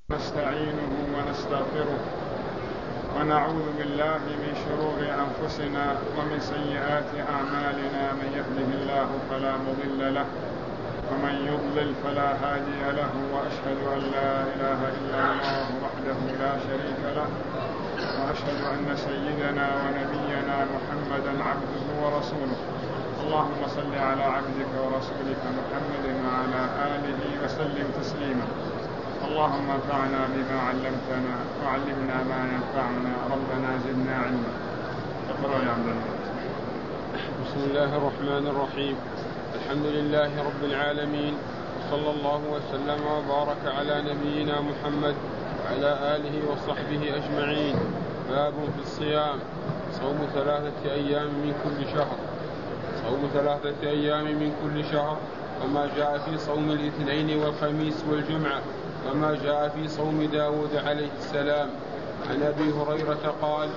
نستعينه ونستغفره ونعوذ بالله من شرور أنفسنا ومن سيئات أعمالنا. من يهده الله فلا مضل له ومن يضلل فلا هادي له، وأشهد أن لا إله إلا الله وحده لا شريك له، وأشهد أن سيدنا ونبينا محمدا عبده ورسوله. اللهم صل على عبدك ورسولك محمد وعلى آله وسلم تسليما. اللهم انفعنا بما علمتنا وعلمنا ما ينفعنا، ربنا زدنا علما. اقرأ يا عبد الله. بسم الله الرحمن الرحيم. الحمد لله رب العالمين، وصلى الله وسلم وبارك على نبينا محمد وعلى آله وصحبه أجمعين. باب في الصيام. صوم 3 أيام من كل شهر. صوم 3 أيام من كل شهر، وما جاء في صوم الاثنين والخميس والجمعة، وما جاء في صوم داود عليه السلام. عن أبي هريرة قال: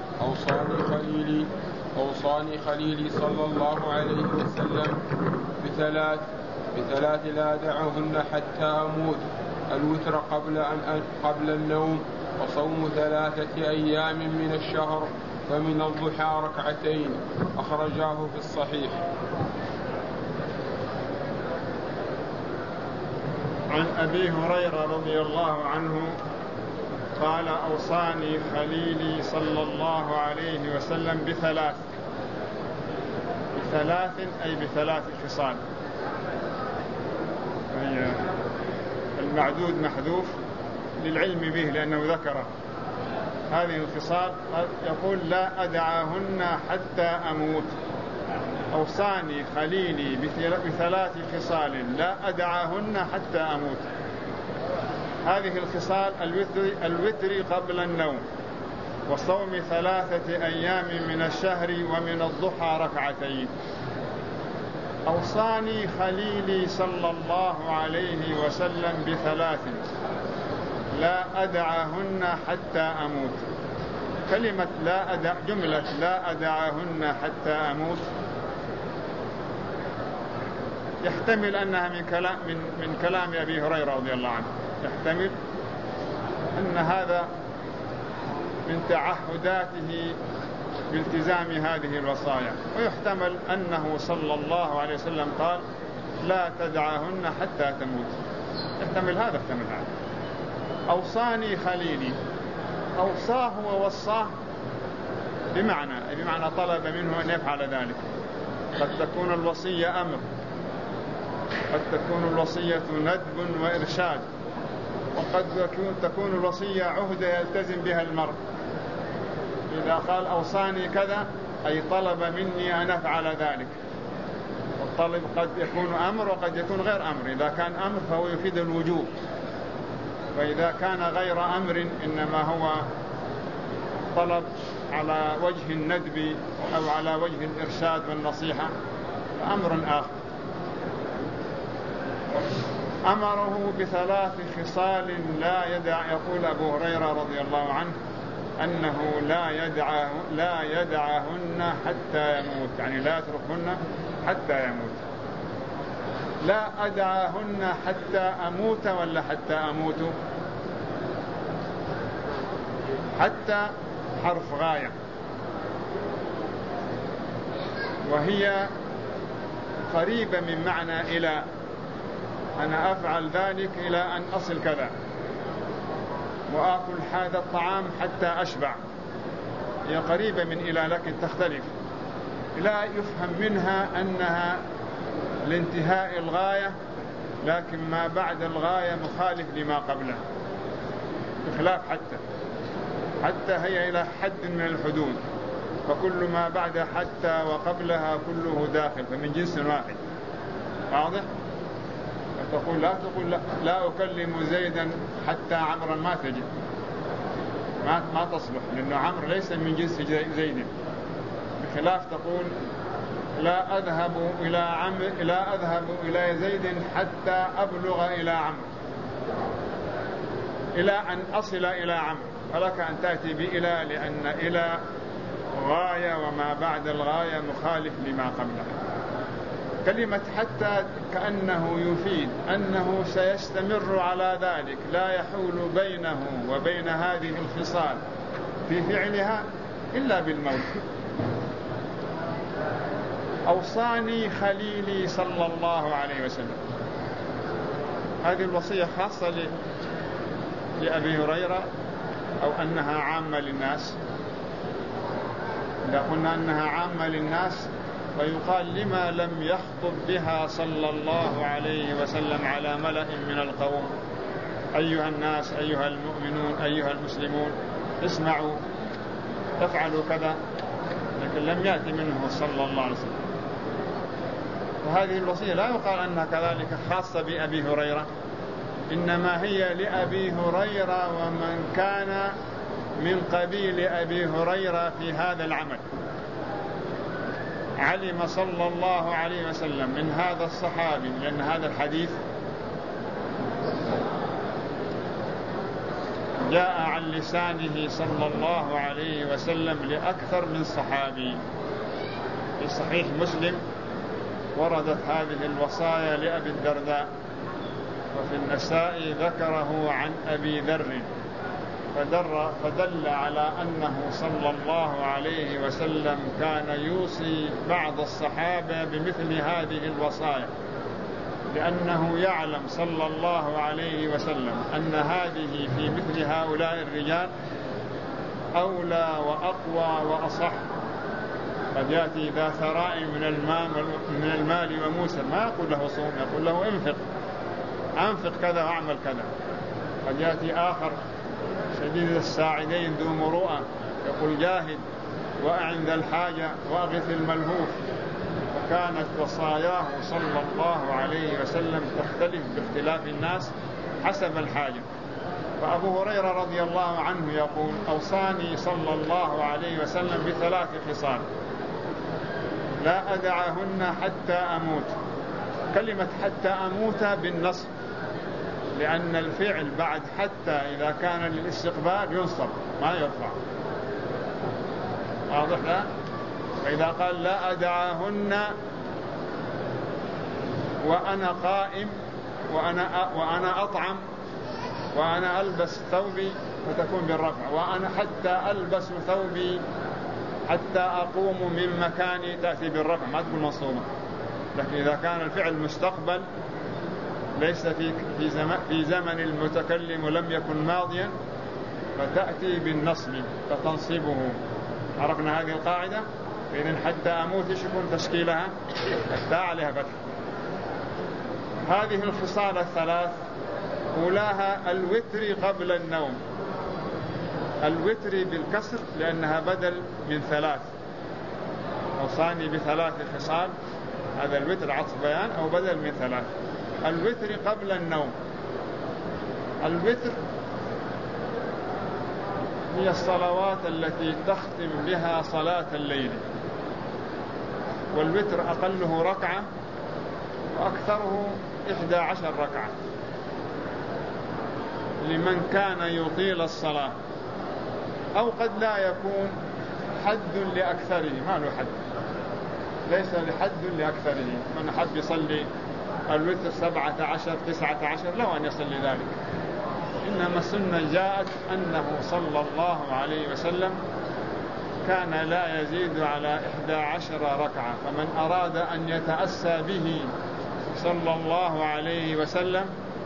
أوصاني خليلي صلى الله عليه وسلم بثلاث لا أدعهن حتى أموت: الوتر قبل النوم، وصوم 3 أيام من الشهر، ومن الضحى 2 ركعتين. أخرجاه في الصحيح. عن أبي هريرة رضي الله عنه قال: أوصاني خليلي صلى الله عليه وسلم بثلاث أي ب3 خصال. المعدود محذوف للعلم به لأنه ذكره. هذه الخصال يقول: لا أدعهن حتى أموت. أوصاني خليلي ب3 خصال لا أدعهن حتى أموت. هذه الخصال: الوتر قبل النوم، وصوم 3 أيام من الشهر، ومن الضحى 2 ركعتين. أوصاني خليلي صلى الله عليه وسلم ب3 لا أدعهن حتى أموت. كلمة جملة لا أدعهن حتى أموت يحتمل أنها من كلام أبي هريرة رضي الله عنه، يحتمل أن هذا من تعهداته بالتزام هذه الوصايا، ويحتمل أنه صلى الله عليه وسلم قال: لا تدعهن حتى تموت. يحتمل هذا، يحتمل هذا. أوصاني خليلي، أوصاه ووصاه بمعنى طلب منه أن يفعل ذلك. قد تكون الوصية أمر، قد تكون الوصية ندب وإرشاد، وقد تكون الوصية عهدة يلتزم بها المرء. إذا قال أوصاني كذا أي طلب مني أن أفعل ذلك. والطلب قد يكون أمر وقد يكون غير أمر. إذا كان أمر فهو يفيد الوجوب، وإذا كان غير أمر إنما هو طلب على وجه الندب أو على وجه الإرشاد والنصيحة فأمر آخر. أمره ب3 خصال لا يدع. يقول أبو هريرة رضي الله عنه أنه لا يدعهن حتى يموت، يعني لا يتركهن حتى يموت. لا أدعهن حتى أموت ولا حتى أموت؟ حتى حرف غاية، وهي قريبة من معنى إلى. أنا أفعل ذلك إلى أن أصل كذا، وآكل هذا الطعام حتى أشبع. هي قريبة من إلى لكن تختلف. لا يفهم منها أنها لانتهاء الغاية، لكن ما بعد الغاية مخالف لما قبله، بخلاف حتى هي إلى حد من الحدود، فكل ما بعد حتى وقبلها كله داخل، فمن جنس واحد. واضح؟ فتقول لا أكلم زيدا حتى عمرا ما تجد، ما تصلح، لأن عمرو ليس من جنس زيد. بخلاف تقول لا أذهب إلى زيد حتى أبلغ إلى عمرو، إلى أن أصل إلى عمرو. فلك أن تأتي بإلى، لأن إلى غاية، وما بعد الغاية مخالف لما قبلها. كلمة حتى كأنه يفيد أنه سيستمر على ذلك، لا يحول بينه وبين هذه الخصال في فعلها إلا بالموت. أوصاني خليلي صلى الله عليه وسلم. هذه الوصية خاصة لأبي هريرة أو أنها عامة للناس؟ إذا قلنا أنها عامة للناس ويقال لما لم يخطب بها صلى الله عليه وسلم على ملأ من القوم: أيها الناس، أيها المؤمنون، أيها المسلمون، اسمعوا افعلوا كذا، لكن لم يأتي منه صلى الله عليه وسلم. وهذه الوصية لا يقال أنها كذلك خاصة بأبي هريرة، إنما هي لأبي هريرة ومن كان من قبيل أبي هريرة في هذا العمل. علم صلى الله عليه وسلم من هذا الصحابي، لأن هذا الحديث جاء عن لسانه صلى الله عليه وسلم لأكثر من صحابي. في صحيح مسلم وردت هذه الوصايا لأبي الدرداء، وفي النساء ذكره عن أبي ذر، فدل على أنه صلى الله عليه وسلم كان يوصي بعض الصحابة بمثل هذه الوصايا، لأنه يعلم صلى الله عليه وسلم أن هذه في مثل هؤلاء الرجال أولى وأقوى وأصح. قد يأتي ذا ثراء من المال وموسى، ما يقول له صوم، يقول له أنفق كذا واعمل كذا. قد يأتي آخر شديد الساعدين ذو مروءة، يقول جاهد وأعن ذا الحاجة وأغث الملهوف. وكانت وصاياه صلى الله عليه وسلم تختلف باختلاف الناس حسب الحاجة. فأبو هريرة رضي الله عنه يقول: أوصاني صلى الله عليه وسلم بثلاث خصال لا أدعهن حتى أموت. كلمة حتى أموت بالنصب، لأن الفعل بعد حتى إذا كان للاستقبال ينصب ما يرفع، واضح لا؟ فإذا قال لا أدعهن وأنا قائم وأنا أطعم وأنا ألبس ثوبي فتكون بالرفع، وأنا حتى ألبس ثوبي حتى أقوم من مكاني تأتي بالرفع، ما تقول منصوبة. لكن إذا كان الفعل مستقبل ليس في زمن المتكلم ولم يكن ماضيا فتأتي بالنصب فتنصبه. عرفنا هذه القاعدة؟ فإذن حتى أموت يكون تشكيلها حتى عليها فتح. هذه الخصال الثلاث أولاها الوتر قبل النوم. الوتر بالكسر لأنها بدل من ثلاث. أوصاني بثلاث خصال، هذا الوتر عطف بيان أو بدل من ثلاث. الوتر قبل النوم. الوتر هي الصلوات التي تختم بها صلاة الليل، والوتر أقله ركعة وأكثره 11 ركعة لمن كان يطيل الصلاة، أو قد لا يكون حد لأكثره، ما له حد، ليس لحد لأكثره. من حب يصلي الوتر 17 19 له أن يصلي ذلك، إنما السنة جاءت أنه صلى الله عليه وسلم كان لا يزيد على 11 ركعة. فمن أراد أن يتأسى به صلى الله عليه وسلم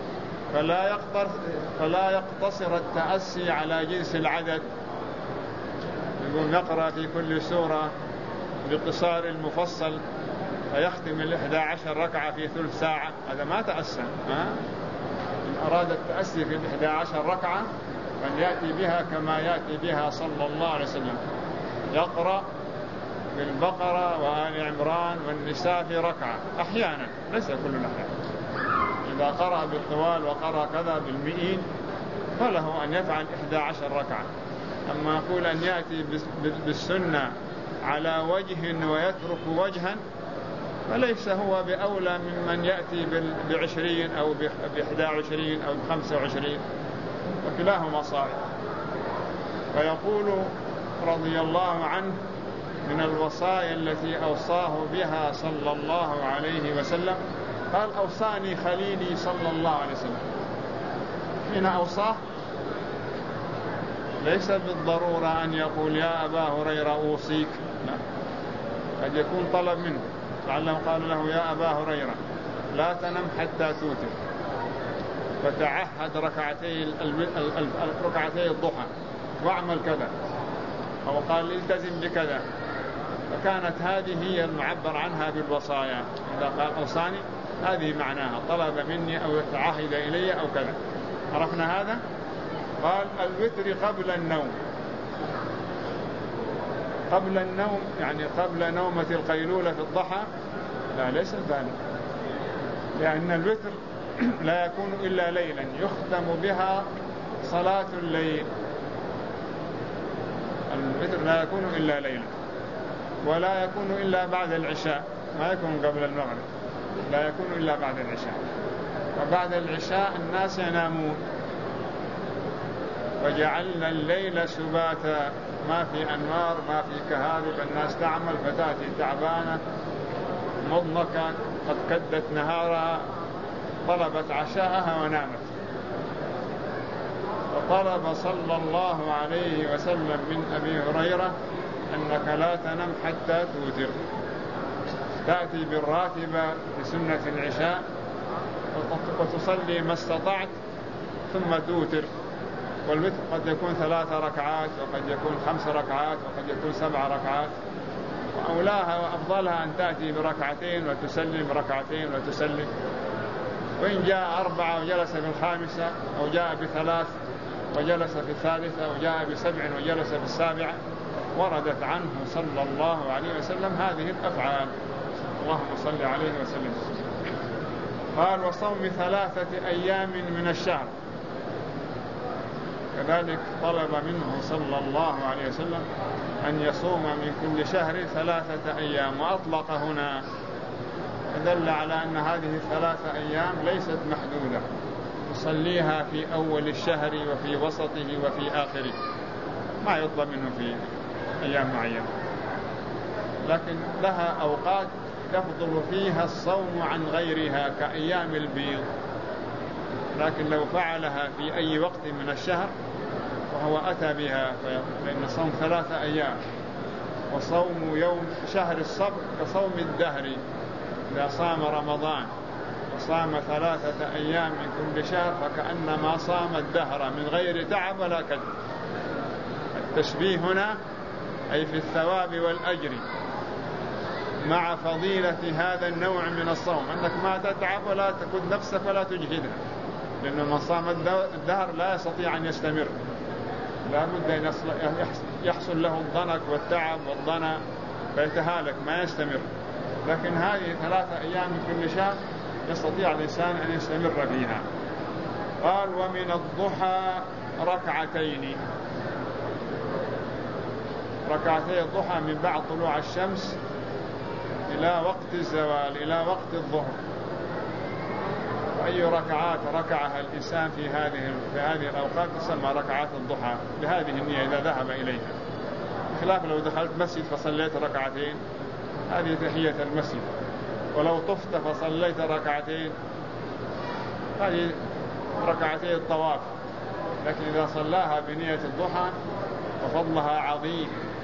فلا يقتصر التأسي على جنس العدد، يقول نقرأ في كل سورة بقصار المفصل فيختم 11 ركعة في ثلث ساعة، هذا ما تأسى. إن أراد التأسي في 11 ركعة فليأتي بها كما يأتي بها صلى الله عليه وسلم، يقرأ بالبقرة وآل عمران والنساء في ركعة أحيانا، ليس كل الأحيان. إذا قرأ بالطوال وقرأ كذا بالمئين فله أن يفعل 11 ركعة. أما يقول أن يأتي بالسنة على وجه ويترك وجها فليس هو بأولى ممن يأتي ب20 أو ب21 أو ب25، وكلاهما صائب. فيقول رضي الله عنه: من الوصايا التي أوصاه بها صلى الله عليه وسلم، قال أوصاني خليلي صلى الله عليه وسلم. حين أوصاه ليس بالضرورة أن يقول يا أبا هريرة أوصيك، لا، قد يكون طلب منه، لعله قال له يا أبا هريرة لا تنم حتى توتر، فتعهد ركعتي الضحى واعمل كذا، أو قال التزم بكذا. فكانت هذه هي المعبر عنها بالوصايا، إذا قال أوصاني هذه معناها طلب مني أو تعهد إلي أو كذا. عرفنا هذا؟ قال الوتر قبل النوم. قبل النوم يعني قبل نومة القيلولة في الضحى؟ لا، ليس ذلك، لأن الوتر لا يكون إلا ليلا يختم بها صلاة الليل. الوتر لا يكون إلا ليلا، ولا يكون إلا بعد العشاء، ما يكون قبل المغرب، لا يكون إلا بعد العشاء. وبعد العشاء الناس ينامون، وجعلنا الليل سباتا، ما في أنوار، ما في كهارب، الناس تعمل فتأتي تعبانة مضمكة قد كدت نهارها، طلبت عشاءها ونامت. وطلب صلى الله عليه وسلم من أبي هريرة أنك لا تنم حتى توتر، تأتي بالراتبة لسنة العشاء وتصلي ما استطعت ثم توتر. والوتر قد يكون 3 ركعات، وقد يكون 5 ركعات، وقد يكون 7 ركعات، وأولاها وأفضلها أن تأتي بركعتين وتسلم، ركعتين وتسلم. وإن جاء 4 وجلس في 5، أو جاء ب3 وجلس في 3، أو جاء ب7 وجلس في 7، وردت عنه صلى الله عليه وسلم هذه الأفعال. اللهم صل عليه وسلم. قال وصوم 3 أيام من الشهر، كذلك طلب منه صلى الله عليه وسلم أن يصوم من كل شهر 3 أيام، وأطلق هنا، فدل على أن هذه 3 أيام ليست محدودة، يصليها في أول الشهر وفي وسطه وفي آخره، ما يطلب منه في أيام معينة، لكن لها أوقات يفضل فيها الصوم عن غيرها كأيام البيض. لكن لو فعلها في أي وقت من الشهر وهو أتى بها، فإن صوم 3 أيام وصوم يوم شهر الصبر كصوم الدهر. إذا صام رمضان وصام 3 أيام من كل شهر فكأنما صام الدهر من غير تعب ولا كد. التشبيه هنا أي في الثواب والأجر مع فضيلة هذا النوع من الصوم، أنك ما تتعب ولا تكد نفسك ولا تجهدها، لأن من صام الدهر لا يستطيع أن يستمر، لا بد أن يحصل له الضنك والتعب والضنا فيتهالك ما يستمر. لكن هذه 3 أيام من كل شهر يستطيع الإنسان أن يستمر فيها. قال ومن الضحى 2 ركعتي الضحى من بعد طلوع الشمس إلى وقت الزوال، إلى وقت الظهر. وأي ركعات ركعها الإنسان في هذه الأوقات تسمى ركعات الضحى بهذه النية إذا ذهب إليها، خلاف لو دخلت مسجد فصليت 2 هذه تحية المسجد، ولو طفت فصليت 2 هذه 2 الطواف. لكن إذا صلاها بنية الضحى ففضلها عظيم،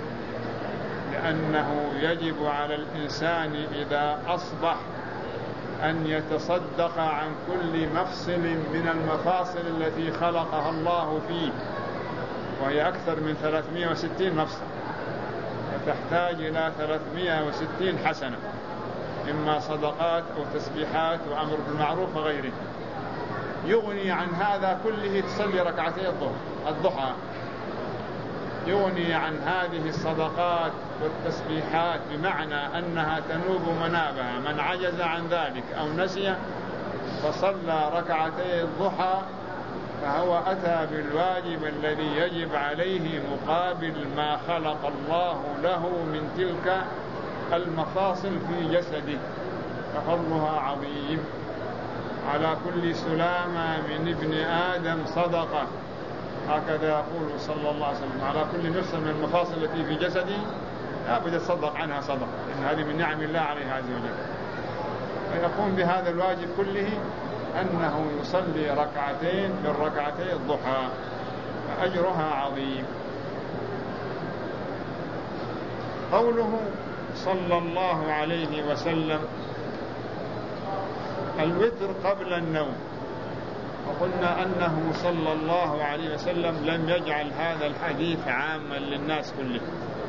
لأنه يجب على الإنسان إذا أصبح أن يتصدق عن كل مفصل من المفاصل التي خلقها الله فيه، وهي أكثر من 360 مفصل، فتحتاج إلى 360 حسنة، إما صدقات أو تسبيحات وأمر بالمعروف وغيره. يغني عن هذا كله تصلي 2 الضحى، يغني عن هذه الصدقات والتسبيحات، بمعنى أنها تنوب منابها. من عجز عن ذلك أو نسي فصلى 2 الضحى فهو أتى بالواجب الذي يجب عليه مقابل ما خلق الله له من تلك المفاصل في جسده، ففضلها عظيم. على كل سلامة من ابن آدم صدقة، هكذا يقول صلى الله عليه وسلم، على كل مفصل من المفاصل التي في جسده لابد يتصدق عنها صدقة، إن هذه من نعم الله عليه عز وجل. فيقوم بهذا الواجب كله أنه يصلي ركعتين من ركعتي الضحى، فأجرها عظيم. قوله صلى الله عليه وسلم الوتر قبل النوم، وقلنا أنه صلى الله عليه وسلم لم يجعل هذا الحديث عاما للناس كله،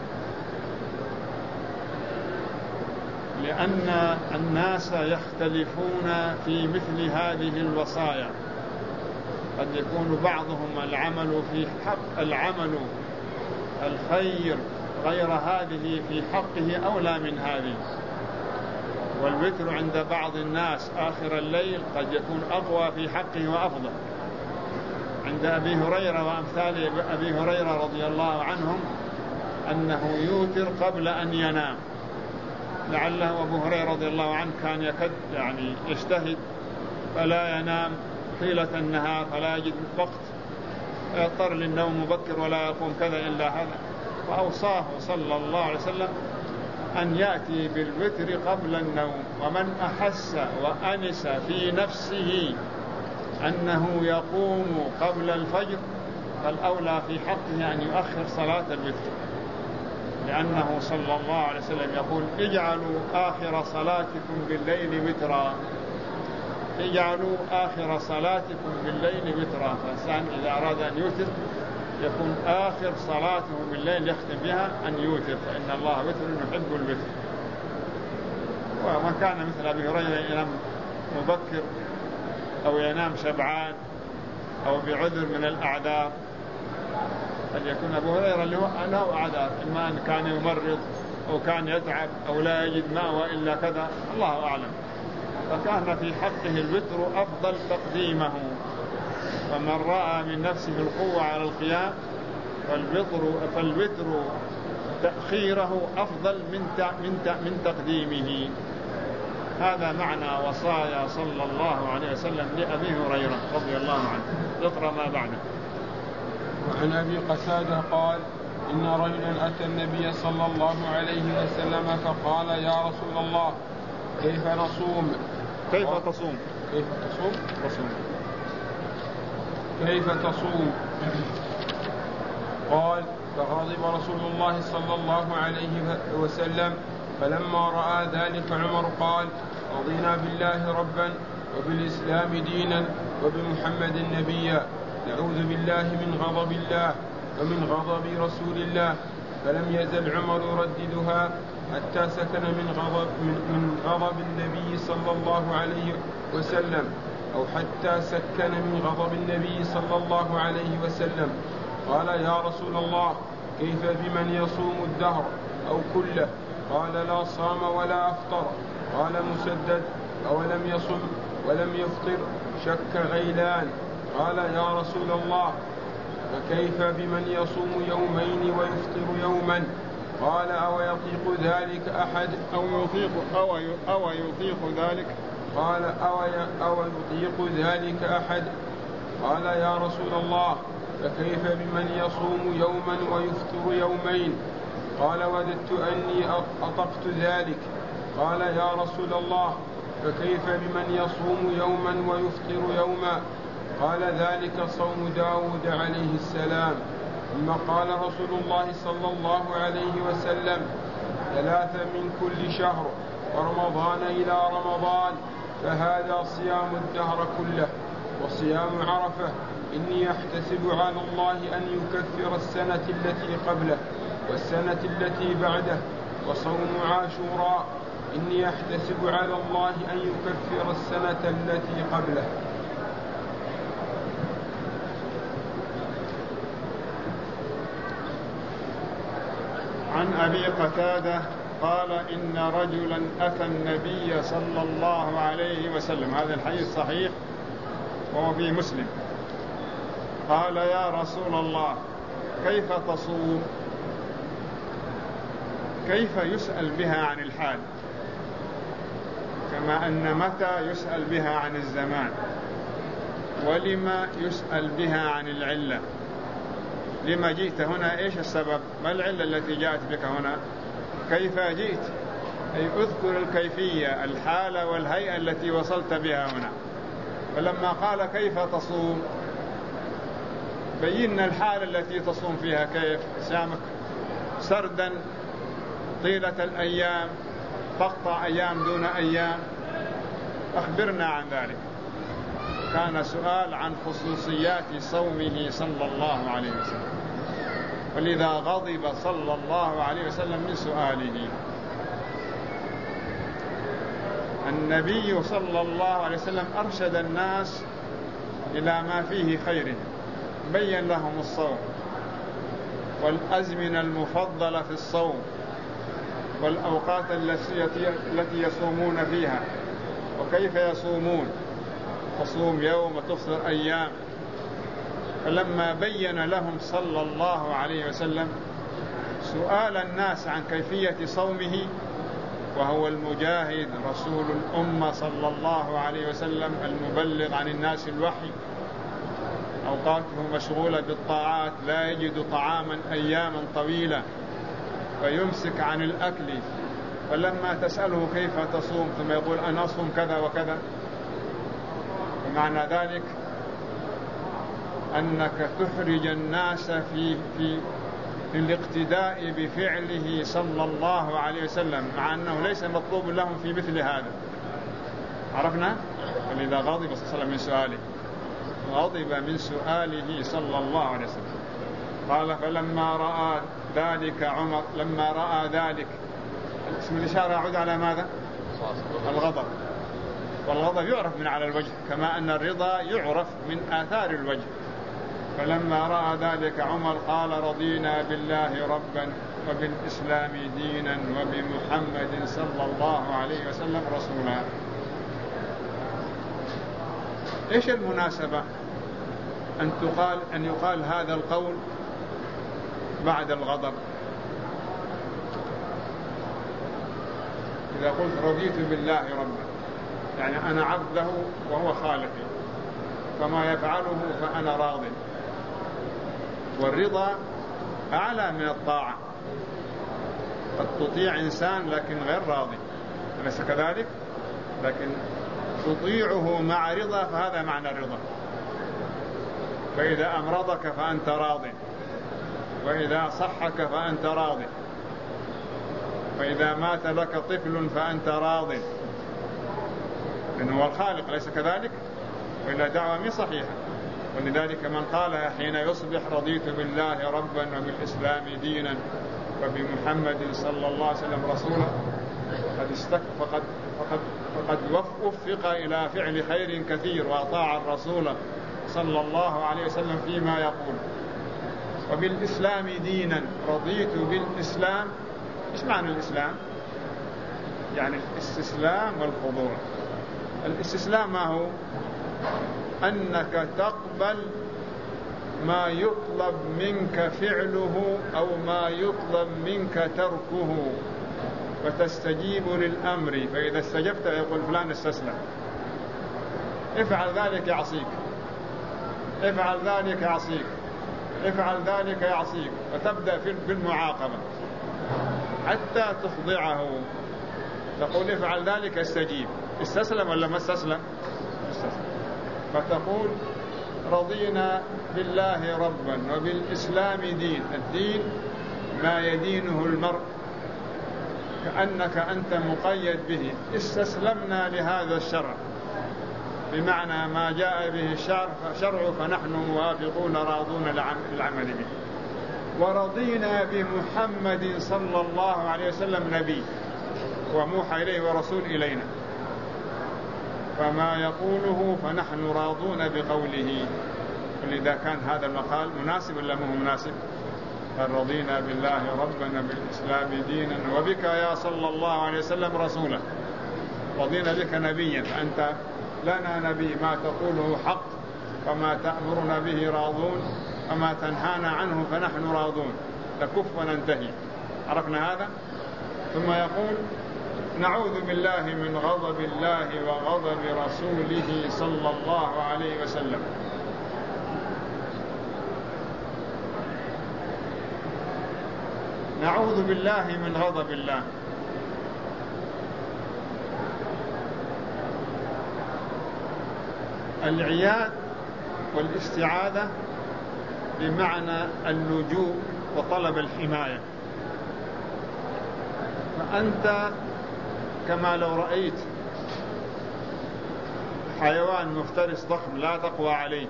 لأن الناس يختلفون في مثل هذه الوصايا. قد يكون بعضهم العمل في حق الخير غير هذه في حقه أولى من هذه، والوتر عند بعض الناس آخر الليل قد يكون أقوى في حقه وأفضل. عند أبي هريرة وأمثال أبي هريرة رضي الله عنهم أنه يوتر قبل أن ينام، لعله أبو هريرة رضي الله عنه كان يكد يجتهد فلا ينام طيلة النهار فلا يجد وقت، فيضطر للنوم مبكر ولا يقوم كذا إلا هذا، فأوصاه صلى الله عليه وسلم أن يأتي بالوتر قبل النوم. ومن أحس وأنس في نفسه أنه يقوم قبل الفجر فالأولى في حقه أن يؤخر صلاة الوتر، لأنه صلى الله عليه وسلم يقول اجعلوا آخر صلاتكم بالليل وترا، اجعلوا آخر صلاتكم بالليل وترا. فالإنسان إذا أراد أن يوتر يكون آخر صلاته بالليل يختم بها أن يوتر، فإن الله وتر يحب الوتر. ومن كان مثل أبي هريرة ينام مبكر أو ينام شبعان أو بعذر من الأعذار، قد يكون أبو هريرة له أعذار، إما أن كان يمرض أو كان يتعب أو لا يجد ماء إلا كذا، الله أعلم. فكان في حقه الوتر أفضل تقديمه، فمن رأى من نفسه القوة على القيام فالوتر تأخيره أفضل من تقديمه. هذا معنى وصايا صلى الله عليه وسلم لأبي هريرة رضي الله عنه. اقرأ ما بعده. وعن أبي قتادة قال إن رجلا أتى النبي صلى الله عليه وسلم فقال يا رسول الله كيف نصوم؟ كيف تصوم؟ كيف تصوم؟ قال فغضب رسول الله صلى الله عليه وسلم، فلما رأى ذلك عمر قال رضينا بالله ربا وبالإسلام دينا وبمحمد نبيا، نعوذ بالله من غضب الله ومن غضب رسول الله. فلم يزل عمر يرددها حتى سكن من غضب النبي صلى الله عليه وسلم، أو حتى سكن من غضب النبي صلى الله عليه وسلم. قال يا رسول الله كيف بمن يصوم الدهر أو كله؟ قال لا صام ولا أفطر. قال مسدد أولم يصم ولم يفطر؟ شك غيلان. قال يا رسول الله فكيف بمن يصوم يومين ويفطر يوما؟ قال أو يطيق ذلك أحد؟ أو يطيق ذلك؟ قال أو يطيق ذلك أحد؟ قال يا رسول الله فكيف بمن يصوم يوما ويفطر يومين؟ قال وددت أني أطقت ذلك. قال يا رسول الله فكيف بمن يصوم يوما ويفطر يوما؟ قال ذلك صوم داود عليه السلام. ثم قال رسول الله صلى الله عليه وسلم 3 من كل شهر ورمضان إلى رمضان، فهذا صيام الدهر كله. وصيام عرفة إني أحتسب على الله أن يكفر السنة التي قبله والسنة التي بعده. وصوم عاشوراء إني أحتسب على الله أن يكفر السنة التي قبله. عن أبي قتادة قال إن رجلا أتى النبي صلى الله عليه وسلم، هذا الحديث صحيح وهو في مسلم، قال يا رسول الله كيف تصوم؟ كيف يسأل بها عن الحال، كما أن متى يسأل بها عن الزمان، ولما يسأل بها عن العلة. لما جئت هنا؟ إيش السبب؟ ما العلة التي جاءت بك هنا؟ كيف جئت، أي اذكر الكيفية، الحالة والهيئة التي وصلت بها هنا. فلما قال كيف تصوم بينا الحالة التي تصوم فيها، كيف صيامك سردا طيلة الأيام، تقطع أيام دون أيام، أخبرنا عن ذلك. كان سؤال عن خصوصيات صومه صلى الله عليه وسلم، ولذا غضب صلى الله عليه وسلم من سؤاله. النبي صلى الله عليه وسلم أرشد الناس إلى ما فيه خير، بين لهم الصوم والأزمنة المفضلة في الصوم والأوقات التي يصومون فيها وكيف يصومون، تصوم يوم وتفطر أيام. فلما بين لهم صلى الله عليه وسلم سؤال الناس عن كيفية صومه، وهو المجاهد رسول الأمة صلى الله عليه وسلم المبلغ عن الناس الوحي، أوقاته مشغولة بالطاعات، لا يجد طعاما أياما طويلة فيمسك عن الأكل. فلما تسأله كيف تصوم ثم يقول أنا أصوم كذا وكذا، ومعنى ذلك أنك تحرج الناس في الاقتداء بفعله صلى الله عليه وسلم، مع أنه ليس مطلوب لهم في مثل هذا. عرفنا؟ فلذا غضب صلى الله عليه وسلم من سؤاله، غضب من سؤاله صلى الله عليه وسلم. قال فلما رأى ذلك عمر، لما رأى ذلك، اسم الإشارة يعود على ماذا؟ الغضب، والغضب يعرف من على الوجه، كما أن الرضا يعرف من آثار الوجه. فلما رأى ذلك عمر قال رضينا بالله ربا وبالإسلام دينا وبمحمد صلى الله عليه وسلم رسولا. إيش المناسبة أن يقال هذا القول بعد الغضب؟ إذا قلت رضيت بالله ربا، يعني أنا عبده وهو خالقي، فما يفعله فأنا راض. والرضا أعلى من الطاعة، قد تطيع إنسان لكن غير راضي، أليس كذلك؟ لكن تطيعه مع رضا، فهذا معنى الرضا. فإذا أمرضك فأنت راض، وإذا صحك فأنت راض، وإذا مات لك طفل فأنت راض، لأنه هو الخالق، أليس كذلك؟ وإلا دعوة من صحيحة. ولذلك من قال حين يصبح رضيت بالله ربا وبالإسلام دينا وبمحمد صلى الله عليه وسلم رسولا فقد وفق إلى فعل خير كثير، وأطاع الرسول صلى الله عليه وسلم فيما يقول. وبالإسلام دينا، رضيت بالإسلام. إيش معنى الإسلام؟ يعني الاستسلام والخضوع. الاستسلام ما هو؟ أنك تقبل ما يطلب منك فعله أو ما يطلب منك تركه، فتستجيب للأمر. فإذا استجبت يقول فلان استسلم، افعل ذلك يعصيك، افعل ذلك يعصيك، افعل ذلك يعصيك، فتبدأ بالمعاقبة حتى تخضعه. تقول افعل ذلك استجيب، استسلم ولا ما استسلم؟ استسلم. فتقول رضينا بالله ربا وبالإسلام دين. الدين ما يدينه المرء، كأنك أنت مقيد به. استسلمنا لهذا الشرع، بمعنى ما جاء به الشرع فنحن موافقون راضون للعمل به. ورضينا بمحمد صلى الله عليه وسلم نبي وموحى إليه ورسول إلينا، فما يقوله فنحن راضون بقوله. ولذا كان هذا المقال مناسب ولا مو مناسب؟ رضينا بالله ربنا بالإسلام دينا وبك يا صلى الله عليه وسلم رسولا. رضينا بك نبيا، فأنت لنا نبي، ما تقوله حق، وما تأمرنا به راضون، وما تنهانا عنه فنحن راضون، نكف وننتهي. عرفنا هذا؟ ثم يقول نعوذ بالله من غضب الله وغضب رسوله صلى الله عليه وسلم. نعوذ بالله من غضب الله. العياذ والاستعاذة بمعنى اللجوء وطلب الحماية. فأنت كما لو رأيت حيوان مفترس ضخم لا تقوى عليه،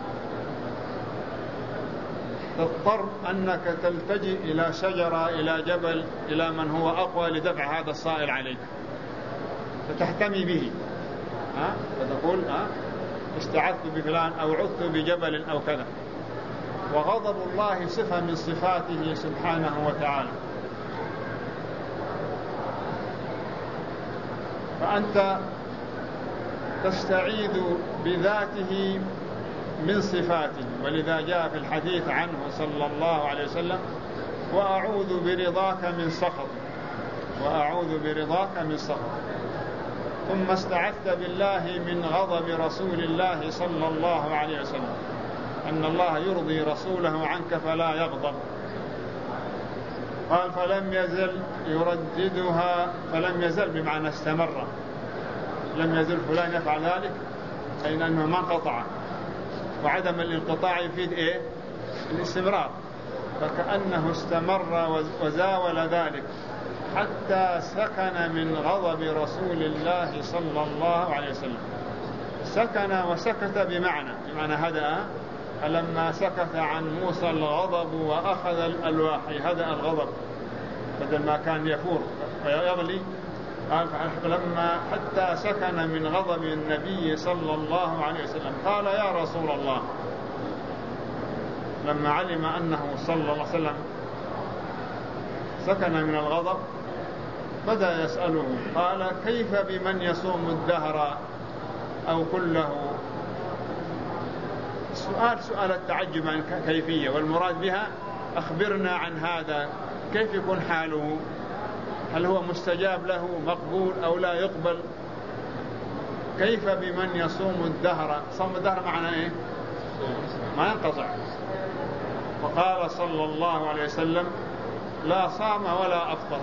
تضطر أنك تلتجئ إلى شجرة، إلى جبل، إلى من هو أقوى لدفع هذا الصائل عليك، فتحتمي به، فتقول استعذت بفلان أو عذت بجبل أو كذا. وغضب الله صفة من صفاته سبحانه وتعالى، فأنت تستعيذ بذاته من صفاته، ولذا جاء في الحديث عنه صلى الله عليه وسلم: وأعوذ برضاك من سخط، وأعوذ برضاك من سخط. ثم استعذت بالله من غضب رسول الله صلى الله عليه وسلم، أن الله يرضي رسوله عنك فلا يغضب. قال: فلم يزل يرددها، فلم يزل بمعنى استمر، لم يزل فلان يفعل ذلك، أي أنه ما انقطع، وعدم الانقطاع يفيد الاستمرار، فكأنه استمر وزاول ذلك حتى سكن من غضب رسول الله صلى الله عليه وسلم. سكن وسكت بمعنى هدأ، فلما سكت عن موسى الغضب وأخذ الألواح هدأ الغضب بدل ما كان يفور ويغلي. لما حتى سكن من غضب النبي صلى الله عليه وسلم قال: يا رسول الله، لما علم أنه صلى الله عليه وسلم سكن من الغضب بدأ يسأله، قال: كيف بمن يصوم الدهر أو كله؟ سؤال التعجب عن كيفية، والمراد بها أخبرنا عن هذا، كيف يكون حاله؟ هل هو مستجاب له، مقبول أو لا يقبل؟ كيف بمن يصوم الدهر؟ صوم الدهر معنى إيه؟ ما ينقطع. وقال صلى الله عليه وسلم: لا صام ولا أفطر.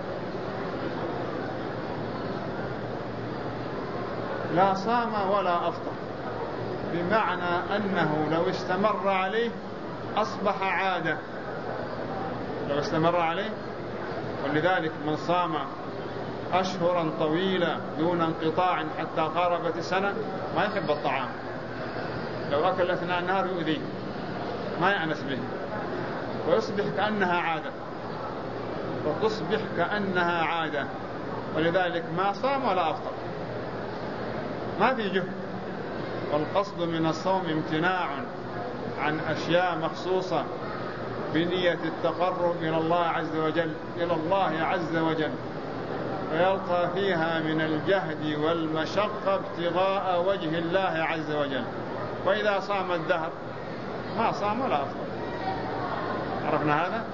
لا صام ولا أفطر بمعنى أنه لو استمر عليه أصبح عادة، لو استمر عليه. ولذلك من صام أشهرا طويلة دون انقطاع حتى قاربت السنة ما يحب الطعام، لو أكل أثناء النهار يؤذيه، ما يأنس به، ويصبح كأنها عادة، وتصبح كأنها عادة. ولذلك ما صام ولا أفطر، ما في جهد. والقصد من الصوم امتناع عن أشياء مخصوصة بنية التقرب إلى الله عز وجل، إلى الله عز وجل، ويلقى فيها من الجهد والمشقة ابتغاء وجه الله عز وجل. وإذا صام الدهر ما صام ولا أفطر. عرفنا هذا؟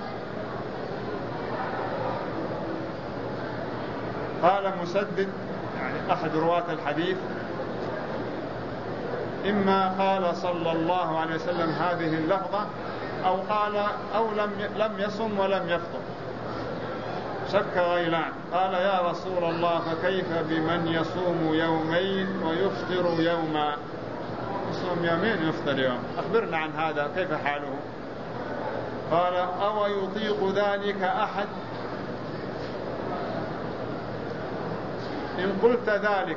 قال مسدد، يعني أحد رواة الحديث: إما قال صلى الله عليه وسلم هذه اللفظة، أو قال أو لم يصم ولم يفطر. شك غيلان، قال: يا رسول الله، فكيف بمن يصوم يومين ويفطر يوما؟ يصوم يومين ويفطر يوم، أخبرنا عن هذا، كيف حاله؟ قال: أو يطيق ذلك أحد؟ إن قلت ذلك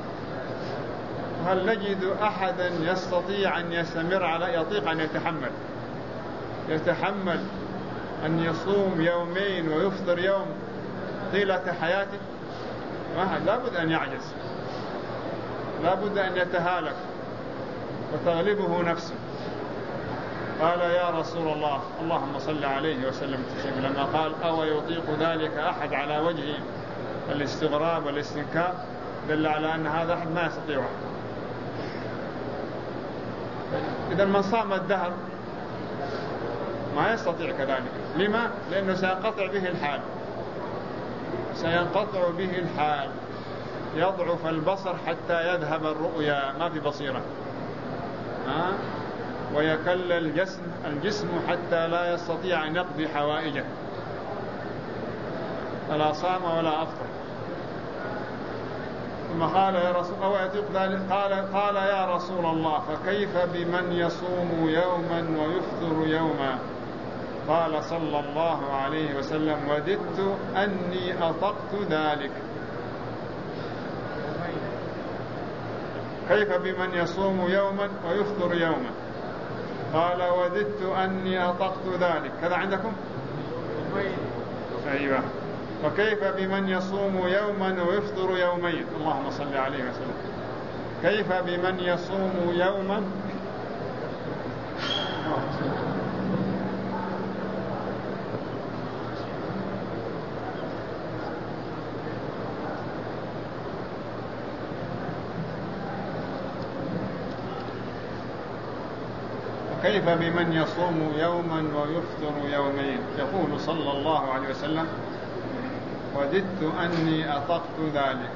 هل نجد أحدا يستطيع أن يستمر على، يطيق أن يتحمل أن يصوم يومين ويفطر يوم طيلة حياته؟ لا بد أن يعجز، لا بد أن يتهالك وتغلبه نفسه. قال: يا رسول الله، اللهم صل عليه وسلم تسليما، لما قال: أو يطيق ذلك أحد على وجه الاستغراب والاستنكار، دل على أن هذا أحد ما يستطيعه. إذا من صام الدهر ما يستطيع كذلك. لما؟ لأنه سينقطع به الحال، سينقطع به الحال، يضعف البصر حتى يذهب الرؤيا، ما في بصيرة، ويكل الجسم حتى لا يستطيع أن يقضي حوائجه. فلا صام ولا أفطر. ثم قال يا رسول أو يطيق ذلك؟ قال يا رسول الله فكيف بمن يصوم يوما ويفطر يوما؟ قال صلى الله عليه وسلم وددت أني أطقت ذلك. كيف بمن يصوم يوما ويفطر يوما؟ قال وددت أني أطقت ذلك. كذا عندكم؟ أيوة. وكيف بمن يصوم يوما ويفطر يومين؟ اللهم صل عليه وسلم. كيف بمن يصوم يوما كيف بمن يصوم يوما ويفطر يومين؟ يقول صلى الله عليه وسلم وددت أني أطقت ذلك.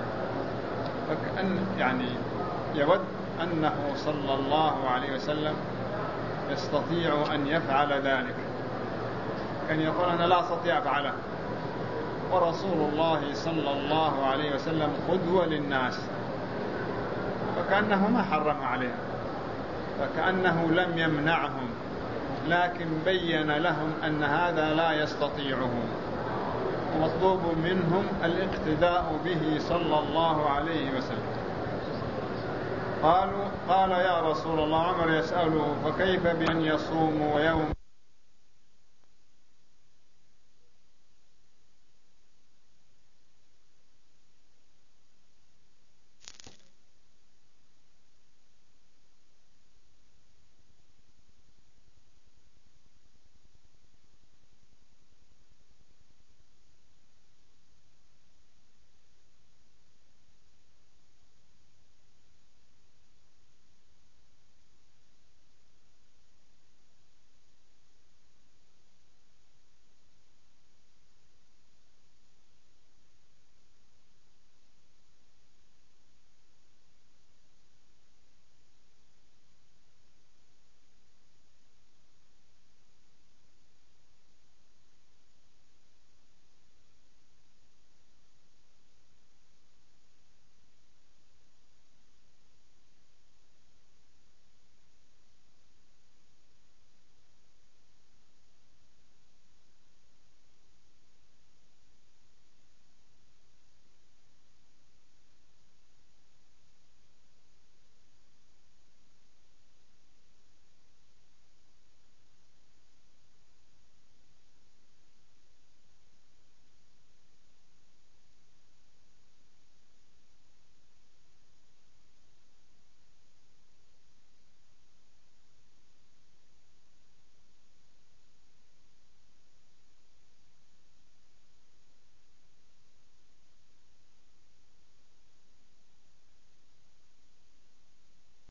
فكأن يعني يود أنه صلى الله عليه وسلم يستطيع أن يفعل ذلك، كان يقول أنا لا أستطيع أفعله، ورسول الله صلى الله عليه وسلم قدوة للناس، فكأنه ما حرم عليهم، فكأنه لم يمنعهم، لكن بين لهم أن هذا لا يستطيعه، ومطلوب منهم الاقتداء به صلى الله عليه وسلم. قال يا رسول الله، عمر يسأله فكيف بمن يصوم يوم